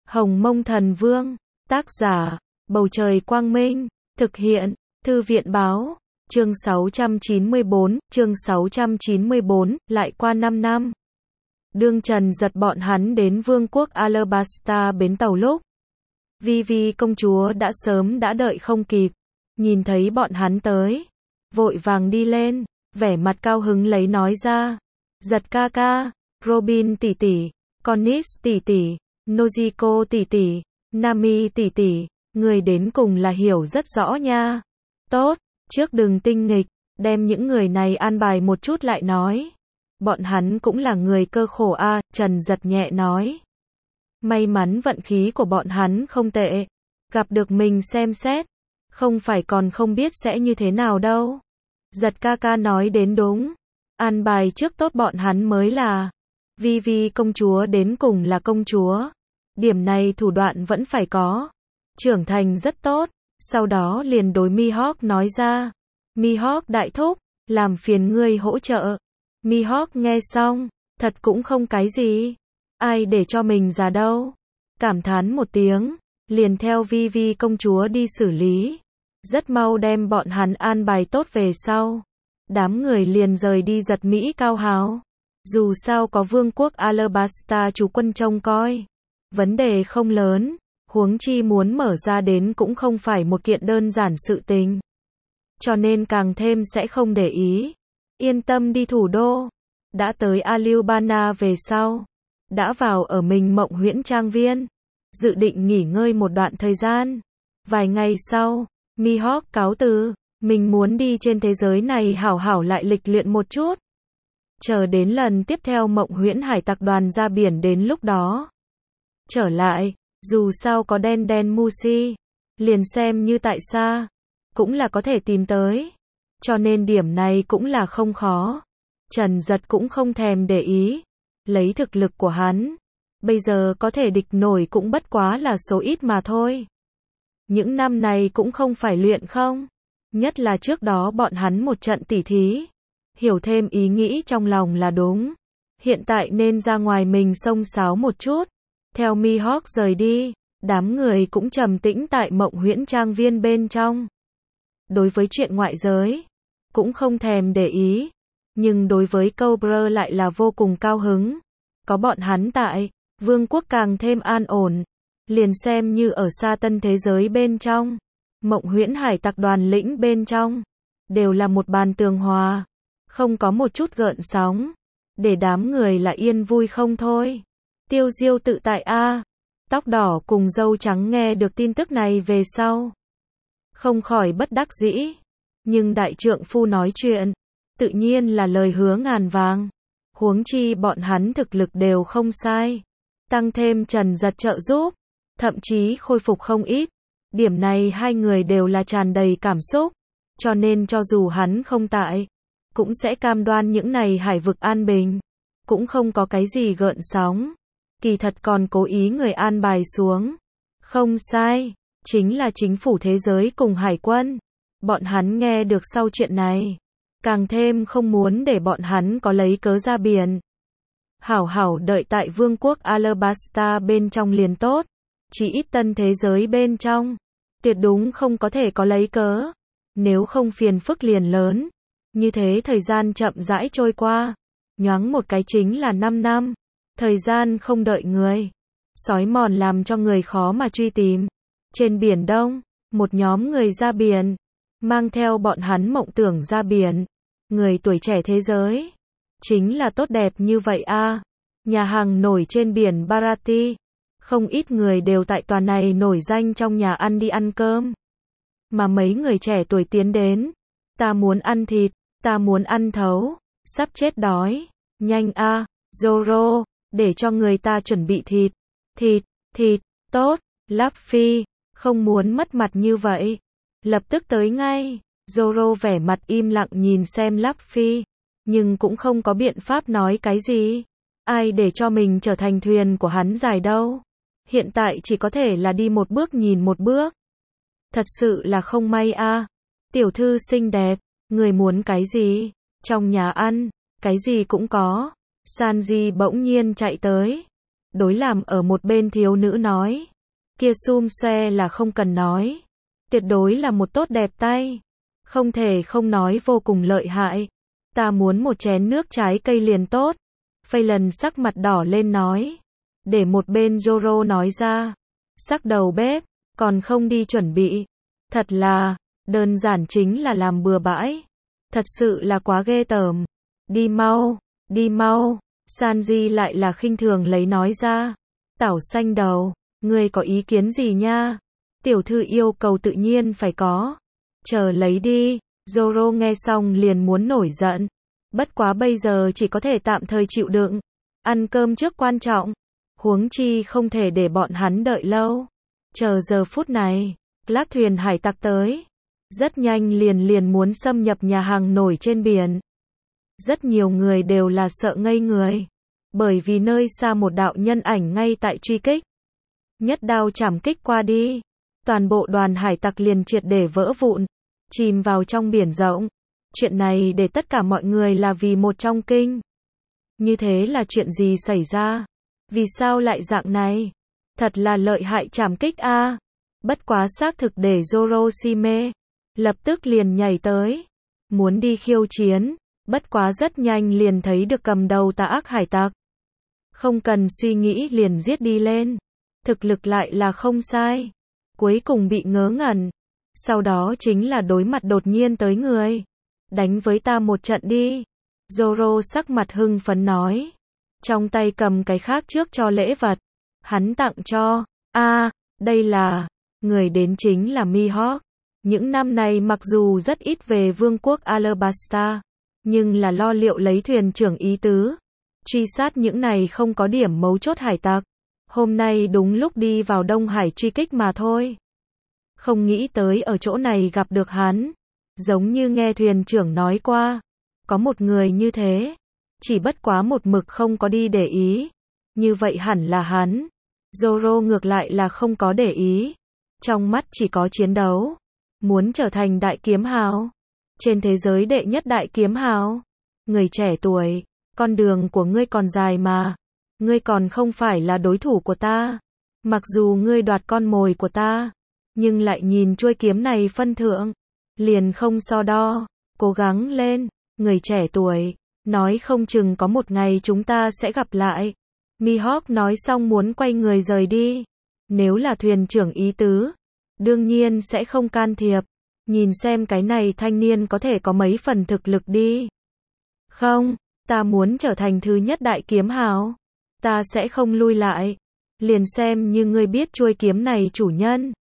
Hồng Mông Thần Vương, tác giả, Bầu Trời Quang Minh, thực hiện, Thư viện Báo, chương 694, lại qua 5 năm. Đương Trần Giật bọn hắn đến vương quốc Alabasta bến tàu lúc. Vivi công chúa đã sớm đã đợi không kịp, nhìn thấy bọn hắn tới, vội vàng đi lên, vẻ mặt cao hứng lấy nói ra, Giật ca ca, Robin tỷ tỷ, Connis tỷ tỷ, Nojiko tỷ tỷ, Nami tỷ tỷ, người đến cùng là hiểu rất rõ nha. Tốt, trước đừng tinh nghịch, đem những người này an bài một chút lại nói. Bọn hắn cũng là người cơ khổ a, Trần Giật nhẹ nói. May mắn vận khí của bọn hắn không tệ, gặp được mình xem xét, không phải còn không biết sẽ như thế nào đâu. Giật ca ca nói đến đúng, an bài trước tốt bọn hắn mới là. Vivi công chúa đến cùng là công chúa, điểm này thủ đoạn vẫn phải có. Trưởng thành rất tốt, sau đó liền đối Mihawk nói ra, Mihawk đại thúc, làm phiền ngươi hỗ trợ. Mihawk nghe xong, thật cũng không cái gì, ai để cho mình già đâu. Cảm thán một tiếng, liền theo Vivi công chúa đi xử lý. Rất mau đem bọn hắn an bài tốt về sau. Đám người liền rời đi Giật Mỹ Cao Hào. Dù sao có vương quốc Alabasta chú quân trông coi, vấn đề không lớn, huống chi muốn mở ra đến cũng không phải một kiện đơn giản sự tình. Cho nên càng thêm sẽ không để ý. Yên tâm đi thủ đô. Đã tới Alubana về sau, đã vào ở mình Mộng Huyễn Trang Viên, dự định nghỉ ngơi một đoạn thời gian. Vài ngày sau, Mihawk cáo từ, mình muốn đi trên thế giới này hảo hảo lại lịch luyện một chút. Chờ đến lần tiếp theo Mộng Huyễn Hải Tặc đoàn ra biển đến lúc đó. Trở lại, dù sao có đen đen Musi, liền xem như tại xa, cũng là có thể tìm tới. Cho nên điểm này cũng là không khó. Trần Giật cũng không thèm để ý. Lấy thực lực của hắn, bây giờ có thể địch nổi cũng bất quá là số ít mà thôi. Những năm này cũng không phải luyện không. Nhất là trước đó bọn hắn một trận tỉ thí. Hiểu thêm ý nghĩ trong lòng là đúng. Hiện tại nên ra ngoài mình xông xáo một chút. Theo Mihawk rời đi, đám người cũng trầm tĩnh tại Mộng Huyễn Trang Viên bên trong. Đối với chuyện ngoại giới, cũng không thèm để ý. Nhưng đối với Cobra lại là vô cùng cao hứng. Có bọn hắn tại, vương quốc càng thêm an ổn. Liền xem như ở xa tân thế giới bên trong, Mộng Huyễn Hải Tặc đoàn lĩnh bên trong, đều là một bàn tường hòa, không có một chút gợn sóng, để đám người là yên vui không thôi. Tiêu Diêu tự tại a. Tóc đỏ cùng râu trắng nghe được tin tức này về sau, không khỏi bất đắc dĩ, nhưng đại trượng phu nói chuyện, tự nhiên là lời hứa ngàn vàng. Huống chi bọn hắn thực lực đều không sai, tăng thêm Trần Giật trợ giúp, thậm chí khôi phục không ít. Điểm này hai người đều là tràn đầy cảm xúc, cho nên cho dù hắn không tại, cũng sẽ cam đoan những này hải vực an bình, cũng không có cái gì gợn sóng. Kỳ thật còn cố ý người an bài xuống. Không sai, chính là chính phủ thế giới cùng hải quân. Bọn hắn nghe được sau chuyện này, càng thêm không muốn để bọn hắn có lấy cớ ra biển. Hảo hảo đợi tại vương quốc Alabasta bên trong liền tốt. Chỉ ít tân thế giới bên trong, tuyệt đúng không có thể có lấy cớ. Nếu không phiền phức liền lớn. Như thế thời gian chậm rãi trôi qua. Nhoáng một cái chính là 5 năm. Thời gian không đợi người. Sói mòn làm cho người khó mà truy tìm. Trên Biển Đông, một nhóm người ra biển, mang theo bọn hắn mộng tưởng ra biển. Người tuổi trẻ thế giới, chính là tốt đẹp như vậy a. Nhà hàng nổi trên biển Barati, không ít người đều tại tòa này nổi danh trong nhà ăn đi ăn cơm. Mà mấy người trẻ tuổi tiến đến, ta muốn ăn thịt, ta muốn ăn thấu, sắp chết đói, nhanh a, Zoro, để cho người ta chuẩn bị thịt, thịt, tốt, Luffy, không muốn mất mặt như vậy, lập tức tới ngay. Zoro vẻ mặt im lặng nhìn xem Luffy, nhưng cũng không có biện pháp nói cái gì. Ai để cho mình trở thành thuyền của hắn dài đâu. Hiện tại chỉ có thể là đi một bước nhìn một bước. Thật sự là không may a. Tiểu thư xinh đẹp, người muốn cái gì? Trong nhà ăn, cái gì cũng có. Sanji bỗng nhiên chạy tới. Đối làm ở một bên thiếu nữ nói. Kia xum xoe là không cần nói. Tuyệt đối là một tốt đẹp tay. Không thể không nói vô cùng lợi hại. Ta muốn một chén nước trái cây liền tốt. Phelan sắc mặt đỏ lên nói. Để một bên Zoro nói ra. Sắc đầu bếp, còn không đi chuẩn bị. Thật là, đơn giản chính là làm bừa bãi. Thật sự là quá ghê tởm. Đi mau, đi mau. Sanji lại là khinh thường lấy nói ra. Tảo xanh đầu, ngươi có ý kiến gì nha? Tiểu thư yêu cầu tự nhiên phải có. Chờ lấy đi. Zoro nghe xong liền muốn nổi giận. Bất quá bây giờ chỉ có thể tạm thời chịu đựng. Ăn cơm trước quan trọng. Huống chi không thể để bọn hắn đợi lâu. Chờ giờ phút này, lác thuyền hải tặc tới. Rất nhanh liền muốn xâm nhập nhà hàng nổi trên biển. Rất nhiều người đều là sợ ngây người. Bởi vì nơi xa một đạo nhân ảnh ngay tại truy kích. Nhất đao chảm kích qua đi. Toàn bộ đoàn hải tặc liền triệt để vỡ vụn. Chìm vào trong biển rộng. Chuyện này để tất cả mọi người là vì một trong kinh. Như thế là chuyện gì xảy ra? Vì sao lại dạng này? Thật là lợi hại chảm kích a. Bất quá xác thực để Zoro si mê. Lập tức liền nhảy tới. Muốn đi khiêu chiến. Bất quá rất nhanh liền thấy được cầm đầu tà ác hải tặc. Không cần suy nghĩ liền giết đi lên. Thực lực lại là không sai. Cuối cùng bị ngớ ngẩn. Sau đó chính là đối mặt đột nhiên tới người. Đánh với ta một trận đi. Zoro sắc mặt hưng phấn nói. Trong tay cầm cái khác trước cho lễ vật. Hắn tặng cho. Đây là. Người đến chính là Mihawk. Những năm này mặc dù rất ít về vương quốc Alabasta. Nhưng là lo liệu lấy thuyền trưởng ý tứ. Truy sát những này không có điểm mấu chốt hải tặc. Hôm nay đúng lúc đi vào Đông Hải truy kích mà thôi. Không nghĩ tới ở chỗ này gặp được hắn. Giống như nghe thuyền trưởng nói qua. Có một người như thế. Chỉ bất quá một mực không có đi để ý. Như vậy hẳn là hắn. Zoro ngược lại là không có để ý. Trong mắt chỉ có chiến đấu. Muốn trở thành đại kiếm hào. Trên thế giới đệ nhất đại kiếm hào. Người trẻ tuổi. Con đường của ngươi còn dài mà. Ngươi còn không phải là đối thủ của ta. Mặc dù ngươi đoạt con mồi của ta. Nhưng lại nhìn chuôi kiếm này phân thượng. Liền không so đo. Cố gắng lên. Người trẻ tuổi. Nói không chừng có một ngày chúng ta sẽ gặp lại. Mihawk nói xong muốn quay người rời đi. Nếu là thuyền trưởng ý tứ. Đương nhiên sẽ không can thiệp. Nhìn xem cái này thanh niên có thể có mấy phần thực lực đi. Không, ta muốn trở thành thứ nhất đại kiếm hào. Ta sẽ không lui lại. Liền xem như ngươi biết chuôi kiếm này chủ nhân.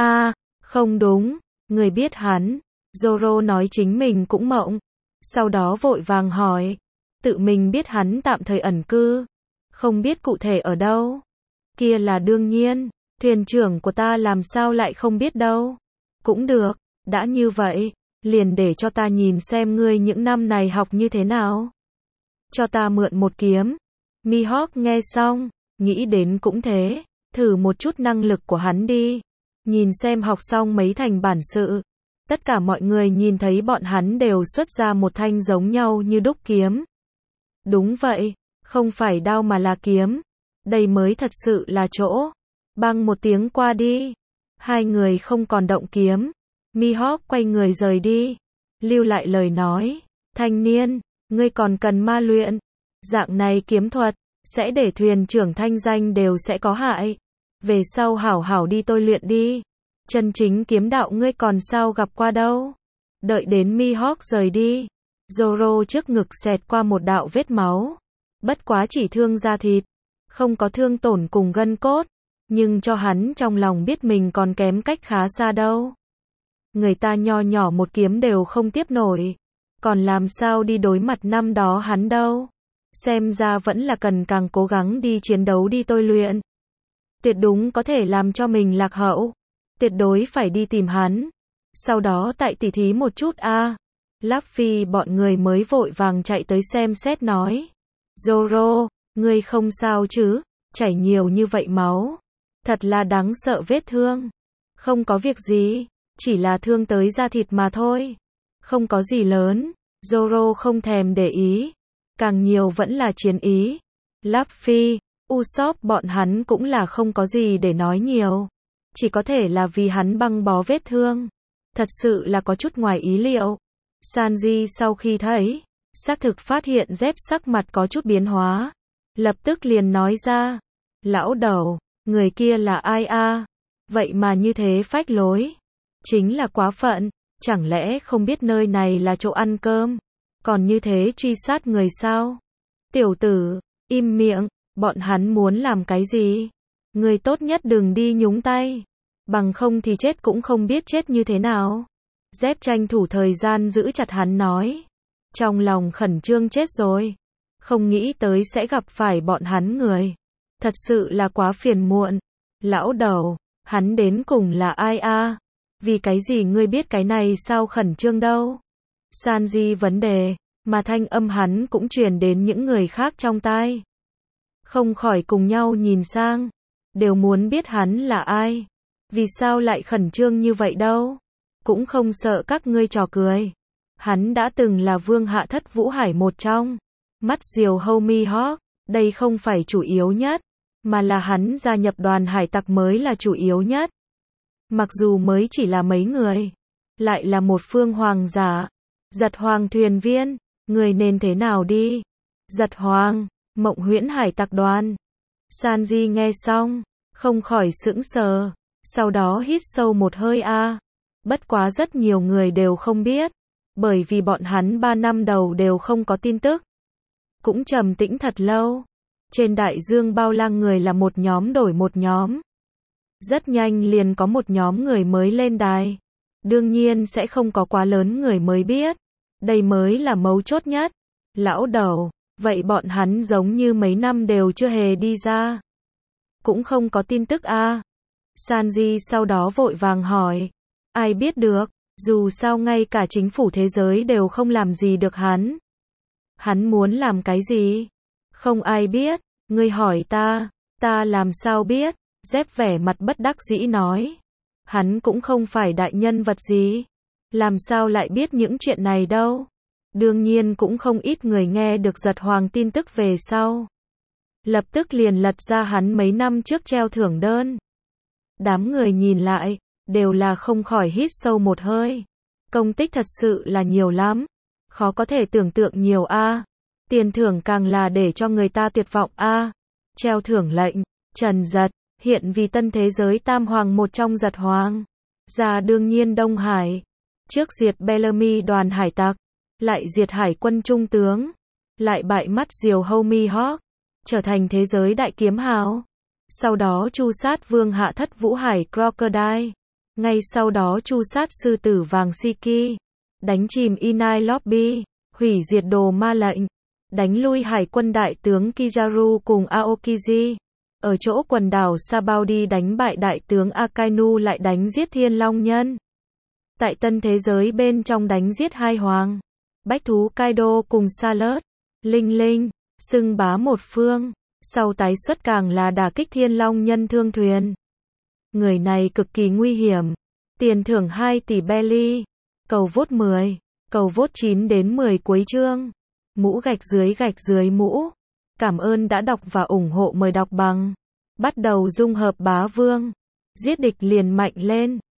Không đúng, ngươi biết hắn. Zoro nói chính mình cũng mộng. Sau đó vội vàng hỏi. Tự mình biết hắn tạm thời ẩn cư. Không biết cụ thể ở đâu. Kia là đương nhiên. Thuyền trưởng của ta làm sao lại không biết đâu. Cũng được, đã như vậy. Liền để cho ta nhìn xem ngươi những năm này học như thế nào. Cho ta mượn một kiếm. Mihawk nghe xong. Nghĩ đến cũng thế. Thử một chút năng lực của hắn đi. Nhìn xem học xong mấy thành bản sự. Tất cả mọi người nhìn thấy bọn hắn đều xuất ra một thanh giống nhau như đúc kiếm. Đúng vậy, không phải đao mà là kiếm. Đây mới thật sự là chỗ. Bang một tiếng qua đi. Hai người không còn động kiếm. Mihawk quay người rời đi. Lưu lại lời nói. Thanh niên, ngươi còn cần ma luyện. Dạng này kiếm thuật, sẽ để thuyền trưởng thanh danh đều sẽ có hại. Về sau hảo hảo đi tôi luyện đi. Chân chính kiếm đạo ngươi còn sao gặp qua đâu. Đợi đến Mihawk rời đi. Zoro trước ngực xẹt qua một đạo vết máu. Bất quá chỉ thương da thịt. Không có thương tổn cùng gân cốt. Nhưng cho hắn trong lòng biết mình còn kém cách khá xa đâu. Người ta nho nhỏ một kiếm đều không tiếp nổi. Còn làm sao đi đối mặt năm đó hắn đâu. Xem ra vẫn là cần càng cố gắng đi chiến đấu đi tôi luyện. Tuyệt đúng có thể làm cho mình lạc hậu. Tuyệt đối phải đi tìm hắn. Sau đó tại tỉ thí một chút Luffy bọn người mới vội vàng chạy tới xem xét nói. Zoro, ngươi không sao chứ? Chảy nhiều như vậy máu. Thật là đáng sợ vết thương. Không có việc gì. Chỉ là thương tới da thịt mà thôi. Không có gì lớn. Zoro không thèm để ý. Càng nhiều vẫn là chiến ý. Luffy, Usopp bọn hắn cũng là không có gì để nói nhiều. Chỉ có thể là vì hắn băng bó vết thương. Thật sự là có chút ngoài ý liệu. Sanji sau khi thấy, xác thực phát hiện Zep sắc mặt có chút biến hóa. Lập tức liền nói ra. Lão đầu, người kia là ai a? Vậy mà như thế phách lối. Chính là quá phận, chẳng lẽ không biết nơi này là chỗ ăn cơm? Còn như thế truy sát người sao? Tiểu tử, im miệng, bọn hắn muốn làm cái gì? Người tốt nhất đừng đi nhúng tay. Bằng không thì chết cũng không biết chết như thế nào. Zep tranh thủ thời gian giữ chặt hắn nói. Trong lòng khẩn trương chết rồi. Không nghĩ tới sẽ gặp phải bọn hắn người. Thật sự là quá phiền muộn. Lão đầu, hắn đến cùng là ai a? Vì cái gì ngươi biết cái này sao khẩn trương đâu? Sanji vấn đề, mà thanh âm hắn cũng truyền đến những người khác trong tai. Không khỏi cùng nhau nhìn sang, đều muốn biết hắn là ai. Vì sao lại khẩn trương như vậy đâu? Cũng không sợ các ngươi trò cười. Hắn đã từng là vương hạ thất vũ hải một trong. Mắt diều Homie Hawk, đây không phải chủ yếu nhất, mà là hắn gia nhập đoàn hải tặc mới là chủ yếu nhất. Mặc dù mới chỉ là mấy người, lại là một phương hoàng giả. Giật Hoàng thuyền viên, người nên thế nào đi? Giật Hoàng, Mộng Huyễn hải tặc đoàn. Sanji nghe xong, không khỏi sững sờ, sau đó hít sâu một hơi a. Bất quá rất nhiều người đều không biết, bởi vì bọn hắn 3 năm đầu đều không có tin tức. Cũng trầm tĩnh thật lâu. Trên đại dương bao la người là một nhóm đổi một nhóm. Rất nhanh liền có một nhóm người mới lên đài. Đương nhiên sẽ không có quá lớn người mới biết. Đây mới là mấu chốt nhất. Lão đầu, vậy bọn hắn giống như mấy năm đều chưa hề đi ra. Cũng không có tin tức a. Sanji sau đó vội vàng hỏi. Ai biết được, dù sao ngay cả chính phủ thế giới đều không làm gì được hắn. Hắn muốn làm cái gì? Không ai biết, ngươi hỏi ta làm sao biết? Zep vẻ mặt bất đắc dĩ nói. Hắn cũng không phải đại nhân vật gì. Làm sao lại biết những chuyện này đâu? Đương nhiên cũng không ít người nghe được Giật Hoàng tin tức về sau. Lập tức liền lật ra hắn mấy năm trước treo thưởng đơn. Đám người nhìn lại, đều là không khỏi hít sâu một hơi. Công tích thật sự là nhiều lắm. Khó có thể tưởng tượng nhiều a. Tiền thưởng càng là để cho người ta tuyệt vọng a. Treo thưởng lệnh, Trần Giật, hiện vì tân thế giới tam hoàng một trong Giật Hoàng. Ra đương nhiên Đông Hải. Trước diệt Bellamy đoàn hải tặc, lại diệt hải quân trung tướng, lại bại mắt diều Homie Hawk, trở thành thế giới đại kiếm hào. Sau đó tru sát vương hạ thất vũ hải Crocodile. Ngay sau đó tru sát sư tử vàng Shiki. Đánh chìm Inai Lobby, hủy diệt đồ ma lệnh. Đánh lui hải quân đại tướng Kizaru cùng Aokiji. Ở chỗ quần đảo Sabaudi đánh bại đại tướng Akainu, lại đánh giết Thiên Long Nhân. Tại tân thế giới bên trong đánh giết hai hoàng. Bách thú Kaido cùng Salad, Linh Linh, xưng bá một phương. Sau tái xuất càng là đả kích Thiên Long Nhân thương thuyền. Người này cực kỳ nguy hiểm. Tiền thưởng 2 tỷ belly. Cầu vote 10. Cầu vote 9 đến 10 cuối chương. Mũ gạch dưới mũ. Cảm ơn đã đọc và ủng hộ, mời đọc bằng. Bắt đầu dung hợp bá vương. Giết địch liền mạnh lên.